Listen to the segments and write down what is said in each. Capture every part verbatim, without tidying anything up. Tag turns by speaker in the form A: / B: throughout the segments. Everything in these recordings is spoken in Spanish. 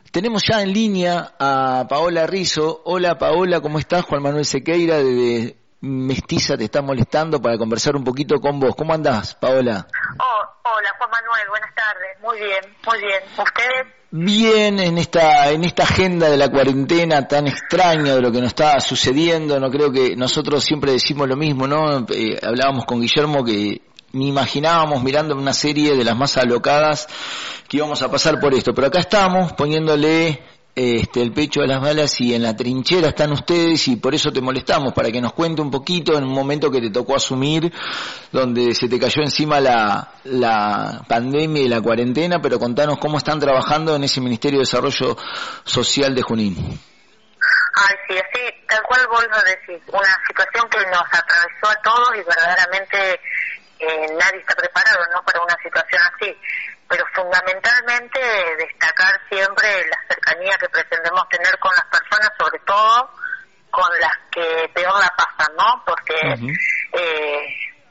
A: Tenemos ya en línea a Paola Rizzo. Hola Paola, ¿cómo estás? Juan Manuel Sequeira de Mestiza te está molestando para conversar un poquito con vos. ¿Cómo andás, Paola?
B: Oh, hola Juan Manuel, buenas tardes. Muy bien, muy bien. ¿Ustedes?
A: Bien, en esta en esta agenda de la cuarentena tan extraña de lo que nos está sucediendo. No creo que nosotros siempre decimos lo mismo, ¿no? Eh, hablábamos con Guillermo que ni imaginábamos mirando una serie de las más alocadas que íbamos a pasar por esto, pero acá estamos poniéndole este el pecho a las balas y en la trinchera están ustedes y por eso te molestamos, para que nos cuente un poquito en un momento que te tocó asumir, donde se te cayó encima la, la pandemia y la cuarentena, pero contanos cómo están trabajando en ese Ministerio de Desarrollo Social de Junín.
B: Ay, sí, así, tal cual vos lo decís, una situación que nos atravesó a todos y verdaderamente eh, nadie está preparado, ¿no?, para una situación así, pero fundamentalmente destacar siempre la cercanía que pretendemos tener con las personas, sobre todo con las que peor la pasan, ¿no?, porque uh-huh. eh,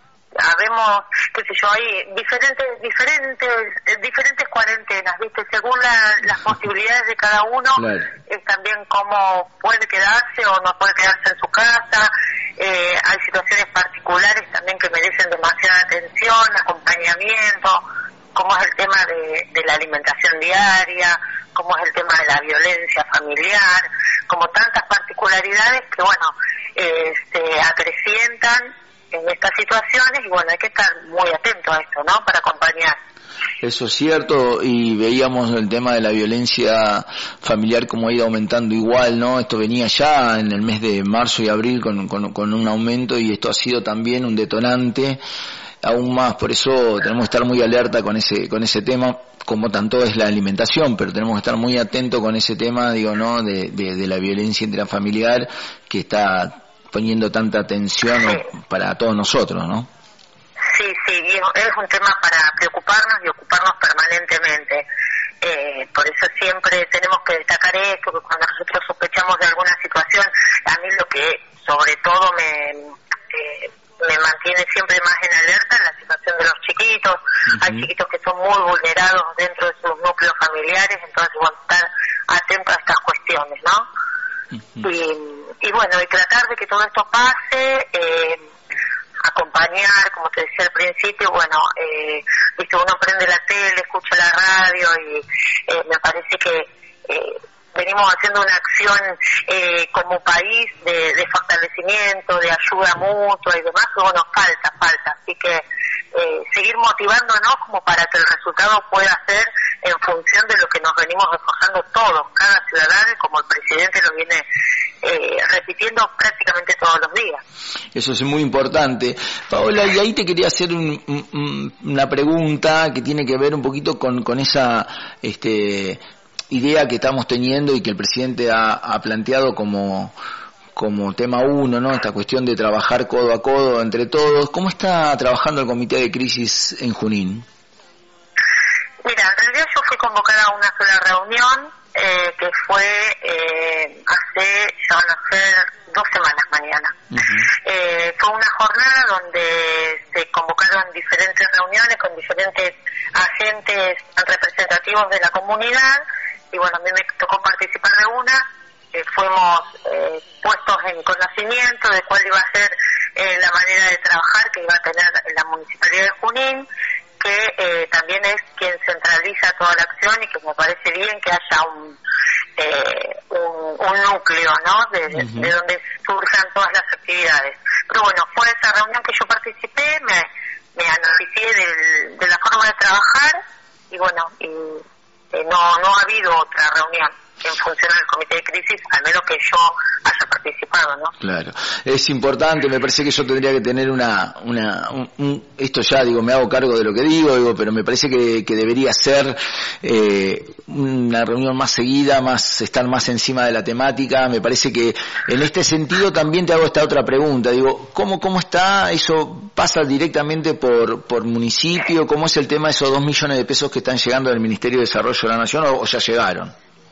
B: habemos, qué sé yo, hay diferentes diferentes diferentes cuarentenas, ¿viste? Según la, las posibilidades de cada uno, claro. Es también cómo puede quedarse o no puede quedarse en su casa. Eh, hay situaciones particulares también que merecen demasiada atención, acompañamiento, como es el tema de, de la alimentación diaria, como es el tema de la violencia familiar, como tantas particularidades que, bueno, eh, se acrecientan en estas situaciones y bueno, hay que estar muy atento a esto, ¿no?, para acompañar.
A: Eso es cierto, y veíamos el tema de la violencia familiar como ha ido aumentando igual, ¿no? Esto venía ya en el mes de marzo y abril con, con, con un aumento y esto ha sido también un detonante aún más, por eso tenemos que estar muy alerta con ese con ese tema, como tanto es la alimentación, pero tenemos que estar muy atentos con ese tema, digo, ¿no?, de, de, de la violencia intrafamiliar que está poniendo tanta atención sí. para todos nosotros, ¿no?
B: Sí, sí, y es un tema para preocuparnos y ocuparnos permanentemente. Eh, por eso siempre tenemos que destacar esto, que cuando nosotros sospechamos de alguna situación, a mí lo que sobre todo me, eh, me mantiene siempre más en alerta es la situación de los chiquitos. Uh-huh. Hay chiquitos que son muy vulnerados dentro de sus núcleos familiares, entonces bueno, estar atentos a estas cuestiones, ¿no? Uh-huh. Y, y bueno, y tratar de que todo esto pase, eh, acompañar, como te decía al principio, bueno, eh, viste, uno prende la tele, escucha la radio y eh, me parece que eh, venimos haciendo una acción eh, como país de, de fortalecimiento, de ayuda mutua y demás, que bueno, falta, falta, así que eh, seguir motivándonos como para que el resultado pueda ser en función de lo que nos venimos esforzando todos, cada ciudadano, como el presidente lo viene eh, repitiendo prácticamente todos los días.
A: Eso es muy importante. Paola, y ahí te quería hacer un, un, una pregunta que tiene que ver un poquito con, con esa este, idea que estamos teniendo y que el presidente ha, ha planteado como, como tema uno, ¿no? Esta cuestión de trabajar codo a codo entre todos. ¿Cómo está trabajando el Comité de Crisis en Junín?
B: Mira, en realidad yo fui convocada a una sola reunión eh, que fue eh, hace, ya van a ser dos semanas mañana. Uh-huh. Eh, fue una jornada donde se convocaron diferentes reuniones con diferentes agentes representativos de la comunidad y bueno, a mí me tocó participar de una. Eh, fuimos eh, puestos en conocimiento de cuál iba a ser eh, la manera de trabajar que iba a tener la Municipalidad de Junín, que eh, también es quien centraliza toda la acción y que me parece bien que haya un eh, un, un núcleo, ¿no?, de, uh-huh. de donde surjan todas las actividades. Pero bueno, fue esa reunión que yo participé, me, me analicé del, de la forma de trabajar y bueno, y, eh, no, no ha habido otra reunión en función del Comité de Crisis, al menos que yo haya participado, ¿no?
A: Claro, es importante, me parece que yo tendría que tener una, una un, un, esto ya digo, me hago cargo de lo que digo, digo pero me parece que, que debería ser eh, una reunión más seguida, más estar más encima de la temática. Me parece que en este sentido también te hago esta otra pregunta, digo, ¿cómo cómo está eso? ¿Pasa directamente por por municipio? ¿Cómo es el tema de esos dos millones de pesos que están llegando del Ministerio de Desarrollo de la Nación o, o ya llegaron?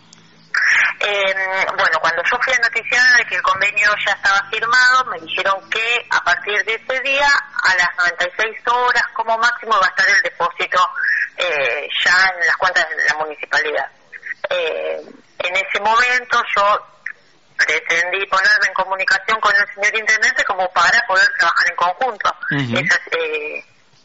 B: Eh, bueno, cuando yo fui a noticiar de que el convenio ya estaba firmado, me dijeron que a partir de ese día, a las noventa y seis horas como máximo, va a estar el depósito eh, ya en las cuentas de la municipalidad. Eh, en ese momento yo pretendí ponerme en comunicación con el señor intendente como para poder trabajar en conjunto. Uh-huh. Esas, eh,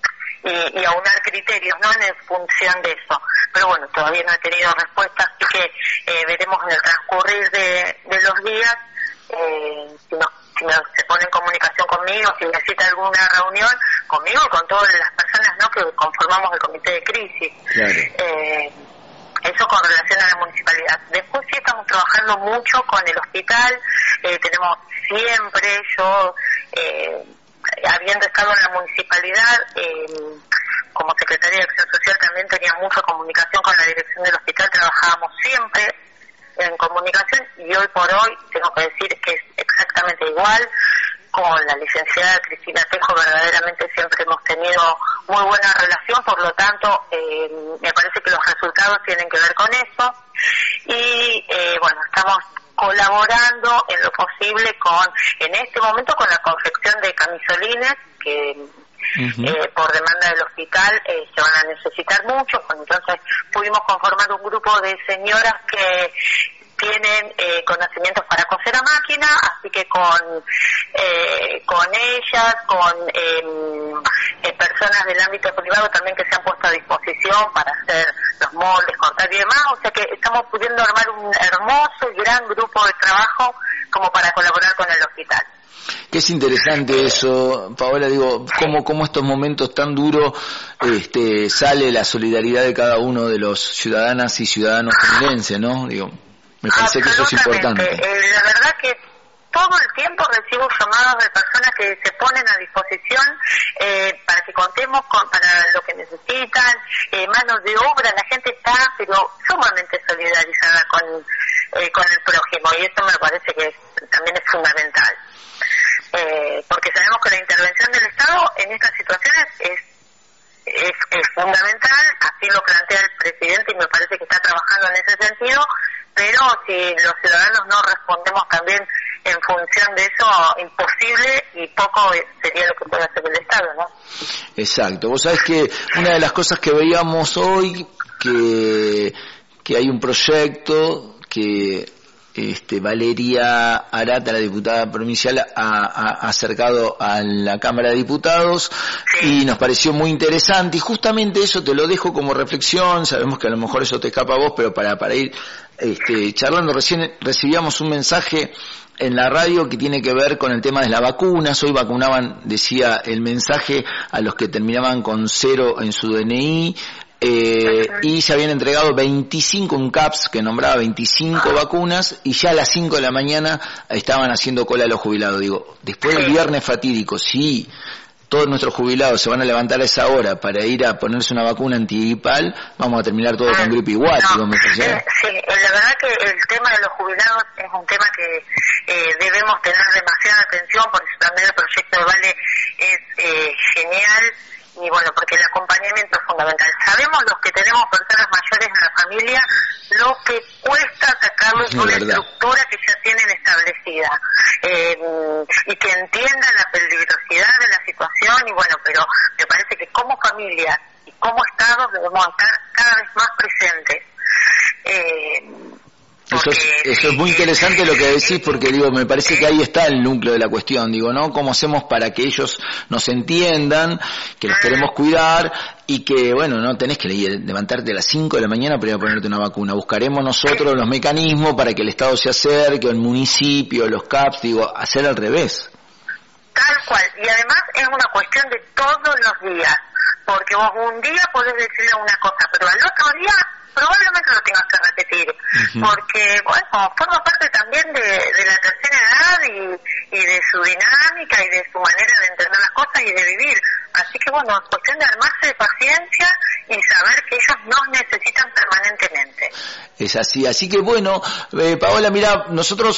B: y, y aunar criterios, ¿no?, en función de eso. Pero bueno, todavía no he tenido respuesta, así que eh, veremos en el transcurrir de, de los días eh, si, no, si no se pone en comunicación conmigo, si necesita alguna reunión conmigo y con todas las personas, ¿no?, que conformamos el comité de crisis. Claro. Eh, Eso con relación a la municipalidad. Después sí estamos trabajando mucho con el hospital, eh, tenemos siempre, yo, eh, habiendo estado en la municipalidad, eh, como secretaria de Acción Social también tenía mucha comunicación con la dirección del hospital, trabajábamos siempre en comunicación y hoy por hoy tengo que decir que es exactamente igual. Con la licenciada Cristina Tejo verdaderamente siempre hemos tenido muy buena relación, por lo tanto eh, me parece que los resultados tienen que ver con eso y eh, bueno, estamos colaborando en lo posible con, en este momento, con la confección de camisolines que uh-huh. eh, por demanda del hospital eh, se van a necesitar mucho, pues entonces pudimos conformar un grupo de señoras que tienen eh, conocimientos para coser a máquina, así que con eh, con ellas, con eh, eh, personas del ámbito privado también que se han puesto a disposición para hacer los moldes, cortar y demás, o sea que estamos pudiendo armar un hermoso y gran grupo de trabajo como para colaborar con el hospital.
A: Que es interesante eso, Paola, digo, cómo, cómo estos momentos tan duros este, sale la solidaridad de cada uno de los ciudadanas y ciudadanos fluminenses, ¿no? Digo, me parece que eso es importante.
B: Eh, la verdad que todo el tiempo recibo llamados de personas que se ponen a disposición eh, para que contemos con, para lo que necesitan, eh, manos de obra, la gente está pero sumamente solidarizada con, eh, con el prójimo y eso me parece que es, también es fundamental. Eh, porque sabemos que la intervención del Estado en estas situaciones es, es, es fundamental, así lo plantea el presidente y me parece que está trabajando en ese sentido, pero si los ciudadanos no respondemos también en función de eso, imposible y poco sería lo que puede hacer el Estado, ¿no?
A: Exacto. Vos sabés que una de las cosas que veíamos hoy, que, que hay un proyecto que este, Valeria Arata, la diputada provincial, ha, ha acercado a la Cámara de Diputados y nos pareció muy interesante y justamente eso te lo dejo como reflexión, sabemos que a lo mejor eso te escapa a vos, pero para, para ir este, charlando, recién recibíamos un mensaje en la radio que tiene que ver con el tema de las vacunas. Hoy vacunaban, decía el mensaje, a los que terminaban con cero en su D N I, eh, y se habían entregado veinticinco, un C A P S que nombraba veinticinco vacunas, y ya a las cinco de la mañana estaban haciendo cola a los jubilados. Digo, después del viernes fatídico, sí, todos nuestros jubilados se van a levantar a esa hora para ir a ponerse una vacuna antigripal, vamos a terminar todo con gripe igual.
B: No,
A: digo, me
B: eh, sí, la verdad que el tema de los jubilados es un tema que eh, debemos tener demasiada atención, por eso también el proyecto de Vale es eh, genial, y bueno, porque el acompañamiento es fundamental. Sabemos los que tenemos personas mayores en la familia lo que cuesta sacarlos de una estructura que ya tienen establecida, eh, y que entiendan la peligrosidad de la situación, y bueno, pero me parece que como familia y como Estado debemos estar cada vez más presentes. Eh,
A: Eso es, eso es muy interesante lo que decís, porque digo, me parece que ahí está el núcleo de la cuestión, digo, ¿no? ¿Cómo hacemos para que ellos nos entiendan, que los queremos cuidar y que, bueno, no tenés que levantarte a las cinco de la mañana para ir a ponerte una vacuna? Buscaremos nosotros los mecanismos para que el Estado se acerque, o el municipio, los C A P S, digo, hacer al revés.
B: Tal cual, y además es una cuestión de todos los días, porque vos un día podés decirle una cosa, pero al otro día probablemente lo tengas que repetir, uh-huh. porque, bueno, forma parte también de, de la tercera edad y, y de su dinámica y de su manera de entender las cosas y de vivir. Así que, bueno, es cuestión de armarse de paciencia y saber que ellos nos necesitan permanentemente.
A: Es así, así que, bueno, eh, Paola, mira, nosotros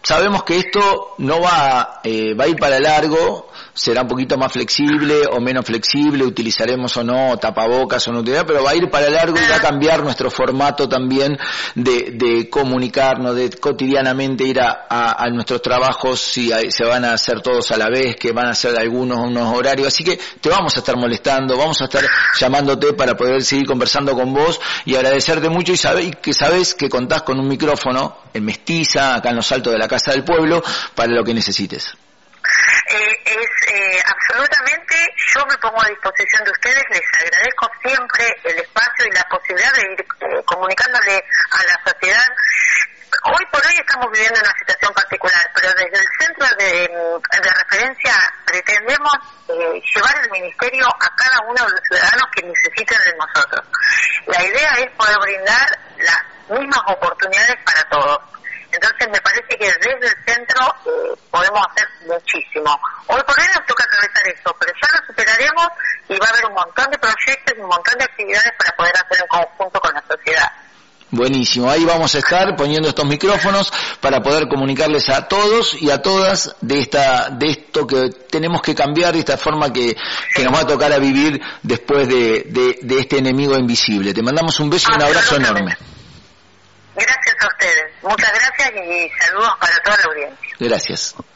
A: sabemos que esto no va, eh, va a ir para largo, será un poquito más flexible o menos flexible, utilizaremos o no tapabocas o no utilizaremos, pero va a ir para largo y va a cambiar nuestro formato también de, de comunicarnos, de cotidianamente ir a, a, a nuestros trabajos, si hay, se van a hacer todos a la vez, que van a hacer algunos unos horarios, así que te vamos a estar molestando, vamos a estar llamándote para poder seguir conversando con vos y agradecerte mucho y, sabe, y que sabes que contás con un micrófono en Mestiza, acá en los altos de la Casa del Pueblo, para lo que necesites.
B: Eh, es eh, absolutamente, yo me pongo a disposición de ustedes, les agradezco siempre el espacio y la posibilidad de ir eh, comunicándole a la sociedad. Hoy por hoy estamos viviendo una situación particular, pero desde el centro de, de referencia pretendemos eh, llevar el ministerio a cada uno de los ciudadanos que necesiten de nosotros. La idea es poder brindar las mismas oportunidades para todos. Entonces me parece que desde el centro eh, podemos hacer muchísimo. Hoy por hoy nos toca atravesar esto, pero ya lo superaremos y va a haber un montón de proyectos y un montón de actividades para poder hacer en conjunto con la sociedad.
A: Buenísimo, ahí vamos a estar poniendo estos micrófonos para poder comunicarles a todos y a todas de esta de esto que tenemos que cambiar, de esta forma que, que nos va a tocar a vivir después de, de, de este enemigo invisible. Te mandamos un beso y un abrazo enorme.
B: Gracias a ustedes, muchas gracias y saludos para toda la audiencia.
A: Gracias.